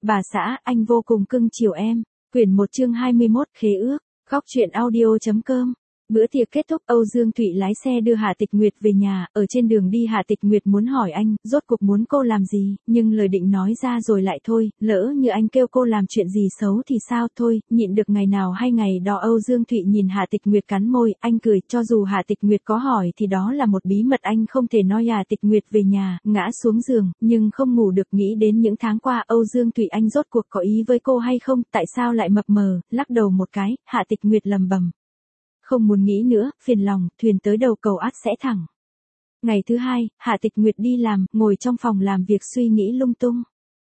Bà xã, anh vô cùng cưng chiều em. Quyển 1 chương 21 khế ước. Góc truyện audio.com. Bữa tiệc kết thúc, Âu Dương Thụy lái xe đưa Hà Tịch Nguyệt về nhà. Ở trên đường đi Hà Tịch Nguyệt muốn hỏi anh, rốt cuộc muốn cô làm gì, nhưng lời định nói ra rồi lại thôi, lỡ như anh kêu cô làm chuyện gì xấu thì sao, thôi, nhịn được ngày nào hay ngày đó. Âu Dương Thụy nhìn Hà Tịch Nguyệt cắn môi, anh cười, cho dù Hà Tịch Nguyệt có hỏi thì đó là một bí mật anh không thể nói. Hà Tịch Nguyệt về nhà, ngã xuống giường, nhưng không ngủ được, nghĩ đến những tháng qua Âu Dương Thụy anh rốt cuộc có ý với cô hay không, tại sao lại mập mờ, lắc đầu một cái, Hà Tịch Nguyệt lầm bầm. Không muốn nghĩ nữa, phiền lòng, thuyền tới đầu cầu ắt sẽ thẳng. Ngày thứ hai, Hạ Tịch Nguyệt đi làm, ngồi trong phòng làm việc suy nghĩ lung tung.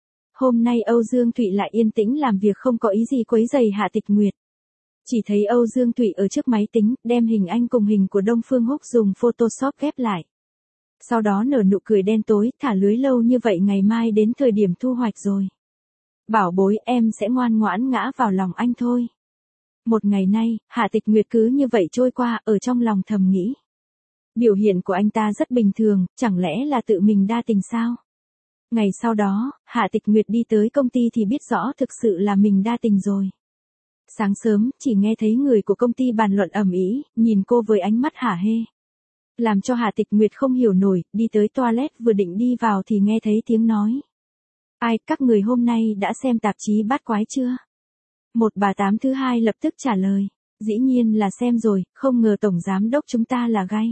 Hôm nay Âu Dương Thụy lại yên tĩnh làm việc, không có ý gì quấy rầy Hạ Tịch Nguyệt. Chỉ thấy Âu Dương Thụy ở trước máy tính, đem hình anh cùng hình của Đông Phương Húc dùng Photoshop ghép lại. Sau đó nở nụ cười đen tối, thả lưới lâu như vậy ngày mai đến thời điểm thu hoạch rồi. Bảo bối, em sẽ ngoan ngoãn ngã vào lòng anh thôi. Một ngày nay, Hạ Tịch Nguyệt cứ như vậy trôi qua, ở trong lòng thầm nghĩ. Biểu hiện của anh ta rất bình thường, chẳng lẽ là tự mình đa tình sao? Ngày sau đó, Hạ Tịch Nguyệt đi tới công ty thì biết rõ thực sự là mình đa tình rồi. Sáng sớm, chỉ nghe thấy người của công ty bàn luận ầm ĩ, nhìn cô với ánh mắt hả hê. Làm cho Hạ Tịch Nguyệt không hiểu nổi, đi tới toilet vừa định đi vào thì nghe thấy tiếng nói. Ai, các người hôm nay đã xem tạp chí Bát Quái chưa? Một bà tám thứ hai lập tức trả lời, dĩ nhiên là xem rồi, không ngờ tổng giám đốc chúng ta là gay.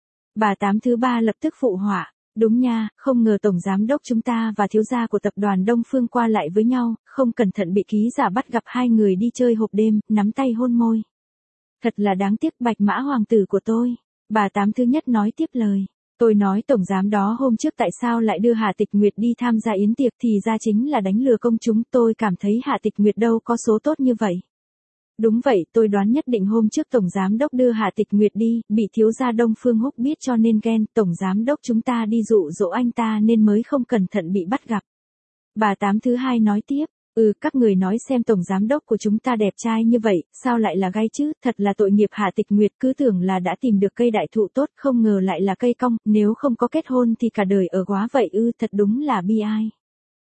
Bà tám thứ ba lập tức phụ họa, đúng nha, không ngờ tổng giám đốc chúng ta và thiếu gia của tập đoàn Đông Phương qua lại với nhau, không cẩn thận bị ký giả bắt gặp hai người đi chơi hộp đêm, nắm tay hôn môi. Thật là đáng tiếc, Bạch Mã hoàng tử của tôi. Bà tám thứ nhất nói tiếp lời. Tôi nói tổng giám đó hôm trước tại sao lại đưa Hạ Tịch Nguyệt đi tham gia yến tiệc thì ra chính là đánh lừa công chúng, tôi cảm thấy Hạ Tịch Nguyệt đâu có số tốt như vậy. Đúng vậy, tôi đoán nhất định hôm trước tổng giám đốc đưa Hạ Tịch Nguyệt đi, bị thiếu gia Đông Phương Húc biết cho nên ghen, tổng giám đốc chúng ta đi dụ dỗ anh ta nên mới không cẩn thận bị bắt gặp. Bà tám thứ hai nói tiếp. Các người nói xem tổng giám đốc của chúng ta đẹp trai như vậy, sao lại là gay chứ, thật là tội nghiệp. Hạ Tịch Nguyệt cứ tưởng là đã tìm được cây đại thụ tốt, không ngờ lại là cây cong, nếu không có kết hôn thì cả đời ở góa vậy thật đúng là bi ai.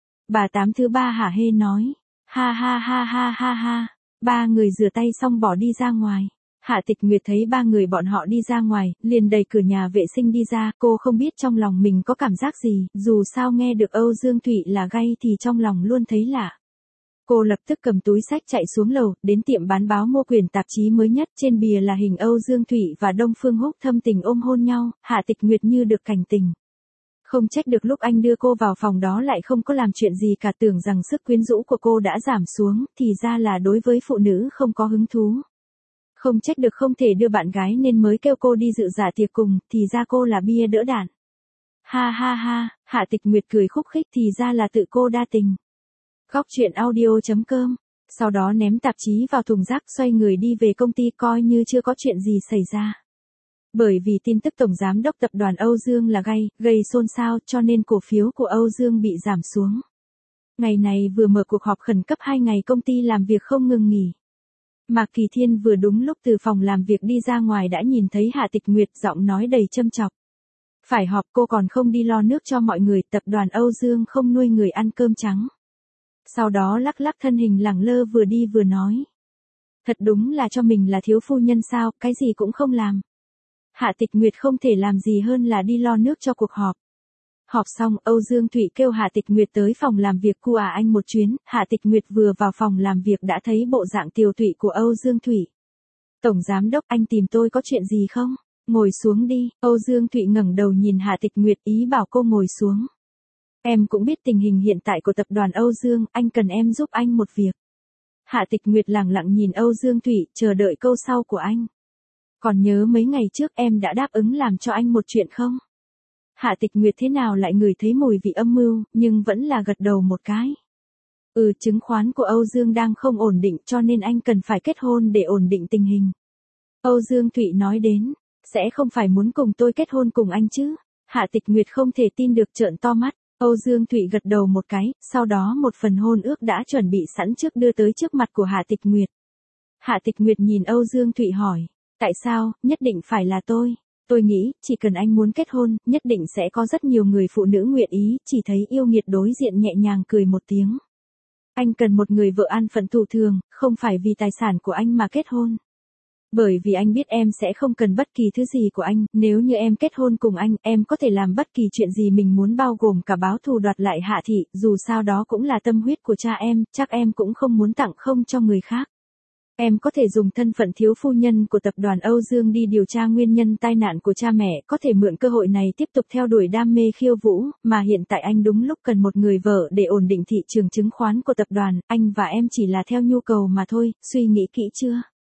Bà tám thứ ba hả hê nói, ha ha ha ha ha ha, ba người rửa tay xong bỏ đi ra ngoài. Hạ Tịch Nguyệt thấy ba người bọn họ đi ra ngoài, liền đẩy cửa nhà vệ sinh đi ra, cô không biết trong lòng mình có cảm giác gì, dù sao nghe được Âu Dương Thụy là gay thì trong lòng luôn thấy lạ. Cô lập tức cầm túi xách chạy xuống lầu, đến tiệm bán báo mua quyển tạp chí mới nhất, trên bìa là hình Âu Dương Thụy và Đông Phương Húc thâm tình ôm hôn nhau. Hạ Tịch Nguyệt như được cảnh tình. Không trách được lúc anh đưa cô vào phòng đó lại không có làm chuyện gì cả, tưởng rằng sức quyến rũ của cô đã giảm xuống, thì ra là đối với phụ nữ không có hứng thú. Không trách được không thể đưa bạn gái nên mới kêu cô đi dự dạ tiệc cùng, thì ra cô là bia đỡ đạn. Ha ha ha, Hạ Tịch Nguyệt cười khúc khích, thì ra là tự cô đa tình. Góc truyện audio.com. Sau đó ném tạp chí vào thùng rác, xoay người đi về công ty coi như chưa có chuyện gì xảy ra. Bởi vì tin tức tổng giám đốc tập đoàn Âu Dương là gay, gây xôn xao cho nên cổ phiếu của Âu Dương bị giảm xuống. Ngày này vừa mở cuộc họp khẩn cấp 2 ngày công ty làm việc không ngừng nghỉ. Mạc Kỳ Thiên vừa đúng lúc từ phòng làm việc đi ra ngoài đã nhìn thấy Hạ Tịch Nguyệt, giọng nói đầy châm chọc. Phải họp cô còn không đi lo nước cho mọi người, tập đoàn Âu Dương không nuôi người ăn cơm trắng. Sau đó lắc lắc thân hình lẳng lơ vừa đi vừa nói. Thật đúng là cho mình là thiếu phu nhân sao, cái gì cũng không làm. Hạ Tịch Nguyệt không thể làm gì hơn là đi lo nước cho cuộc họp. Họp xong, Âu Dương Thụy kêu Hạ Tịch Nguyệt tới phòng làm việc của anh một chuyến. Hạ Tịch Nguyệt vừa vào phòng làm việc đã thấy bộ dạng tiều tụy của Âu Dương Thụy. Tổng giám đốc, anh tìm tôi có chuyện gì không? Ngồi xuống đi. Âu Dương Thụy ngẩng đầu nhìn Hạ Tịch Nguyệt, ý bảo cô ngồi xuống. Em cũng biết tình hình hiện tại của tập đoàn Âu Dương, anh cần em giúp anh một việc. Hạ Tịch Nguyệt lẳng lặng nhìn Âu Dương Thụy, chờ đợi câu sau của anh. Còn nhớ mấy ngày trước em đã đáp ứng làm cho anh một chuyện không? Hạ Tịch Nguyệt thế nào lại ngửi thấy mùi vị âm mưu, nhưng vẫn là gật đầu một cái. Chứng khoán của Âu Dương đang không ổn định cho nên anh cần phải kết hôn để ổn định tình hình. Âu Dương Thụy nói đến, sẽ không phải muốn cùng tôi kết hôn cùng anh chứ? Hạ Tịch Nguyệt không thể tin được, trợn to mắt. Âu Dương Thụy gật đầu một cái, sau đó một phần hôn ước đã chuẩn bị sẵn trước đưa tới trước mặt của Hạ Tịch Nguyệt. Hạ Tịch Nguyệt nhìn Âu Dương Thụy hỏi, tại sao, nhất định phải là tôi? Tôi nghĩ, chỉ cần anh muốn kết hôn, nhất định sẽ có rất nhiều người phụ nữ nguyện ý, chỉ thấy yêu nghiệt đối diện nhẹ nhàng cười một tiếng. Anh cần một người vợ an phận thủ thường, không phải vì tài sản của anh mà kết hôn. Bởi vì anh biết em sẽ không cần bất kỳ thứ gì của anh, nếu như em kết hôn cùng anh, em có thể làm bất kỳ chuyện gì mình muốn bao gồm cả báo thù đoạt lại Hạ Thị, dù sao đó cũng là tâm huyết của cha em, chắc em cũng không muốn tặng không cho người khác. Em có thể dùng thân phận thiếu phu nhân của tập đoàn Âu Dương đi điều tra nguyên nhân tai nạn của cha mẹ, có thể mượn cơ hội này tiếp tục theo đuổi đam mê khiêu vũ, mà hiện tại anh đúng lúc cần một người vợ để ổn định thị trường chứng khoán của tập đoàn, anh và em chỉ là theo nhu cầu mà thôi, suy nghĩ kỹ chưa?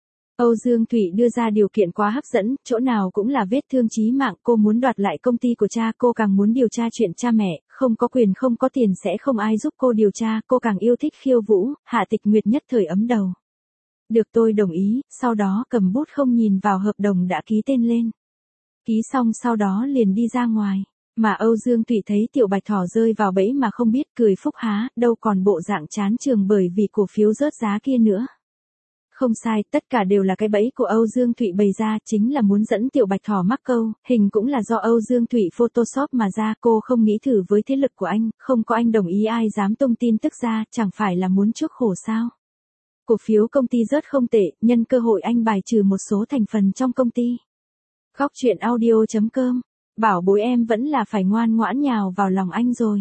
Âu Dương Thụy đưa ra điều kiện quá hấp dẫn, chỗ nào cũng là vết thương chí mạng, cô muốn đoạt lại công ty của cha, cô càng muốn điều tra chuyện cha mẹ, không có quyền không có tiền sẽ không ai giúp cô điều tra, cô càng yêu thích khiêu vũ, Hạ Tịch Nguyệt nhất thời ấm đầu. Được tôi đồng ý, sau đó cầm bút không nhìn vào hợp đồng đã ký tên lên. Ký xong sau đó liền đi ra ngoài, mà Âu Dương Thụy thấy Tiểu Bạch Thỏ rơi vào bẫy mà không biết cười phúc há, đâu còn bộ dạng chán trường bởi vì cổ phiếu rớt giá kia nữa. Không sai, tất cả đều là cái bẫy của Âu Dương Thụy bày ra, chính là muốn dẫn Tiểu Bạch Thỏ mắc câu, hình cũng là do Âu Dương Thụy Photoshop mà ra, cô không nghĩ thử với thế lực của anh, không có anh đồng ý ai dám tung tin tức ra, chẳng phải là muốn chuốc khổ sao. Cổ phiếu công ty rớt không tệ, nhân cơ hội anh bài trừ một số thành phần trong công ty. Góc truyện audio.com, bảo bối em vẫn là phải ngoan ngoãn nhào vào lòng anh rồi.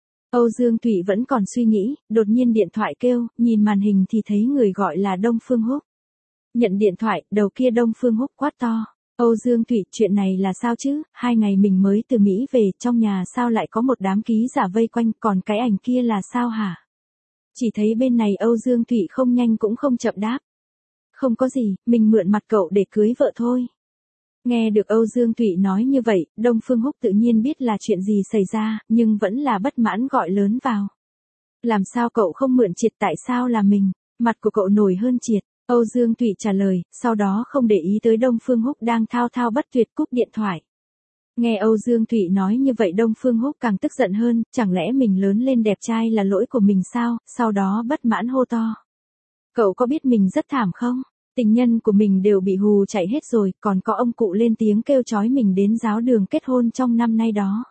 Âu Dương Thụy vẫn còn suy nghĩ, đột nhiên điện thoại kêu, nhìn màn hình thì thấy người gọi là Đông Phương Húc. Nhận điện thoại, đầu kia Đông Phương Húc quát to. Âu Dương Thụy, chuyện này là sao chứ, 2 ngày mình mới từ Mỹ về, trong nhà sao lại có một đám ký giả vây quanh, còn cái ảnh kia là sao hả? Chỉ thấy bên này Âu Dương Thụy không nhanh cũng không chậm đáp. Không có gì, mình mượn mặt cậu để cưới vợ thôi. Nghe được Âu Dương Thụy nói như vậy, Đông Phương Húc tự nhiên biết là chuyện gì xảy ra, nhưng vẫn là bất mãn gọi lớn vào. Làm sao cậu không mượn triệt, tại sao là mình? Mặt của cậu nổi hơn triệt. Âu Dương Thụy trả lời, sau đó không để ý tới Đông Phương Húc đang thao thao bất tuyệt cúp điện thoại. Nghe Âu Dương Thụy nói như vậy Đông Phương Húc càng tức giận hơn, chẳng lẽ mình lớn lên đẹp trai là lỗi của mình sao, sau đó bất mãn hô to. Cậu có biết mình rất thảm không? Tình nhân của mình đều bị hù chạy hết rồi, còn có ông cụ lên tiếng kêu trói mình đến giáo đường kết hôn trong năm nay đó.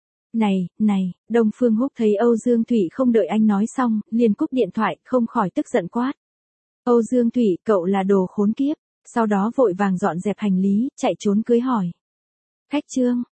Này, Đông Phương Húc thấy Âu Dương Thụy không đợi anh nói xong, liền cúp điện thoại, không khỏi tức giận quát. Âu Dương Thụy, cậu là đồ khốn kiếp, sau đó vội vàng dọn dẹp hành lý, chạy trốn cưới hỏi. Khách trương,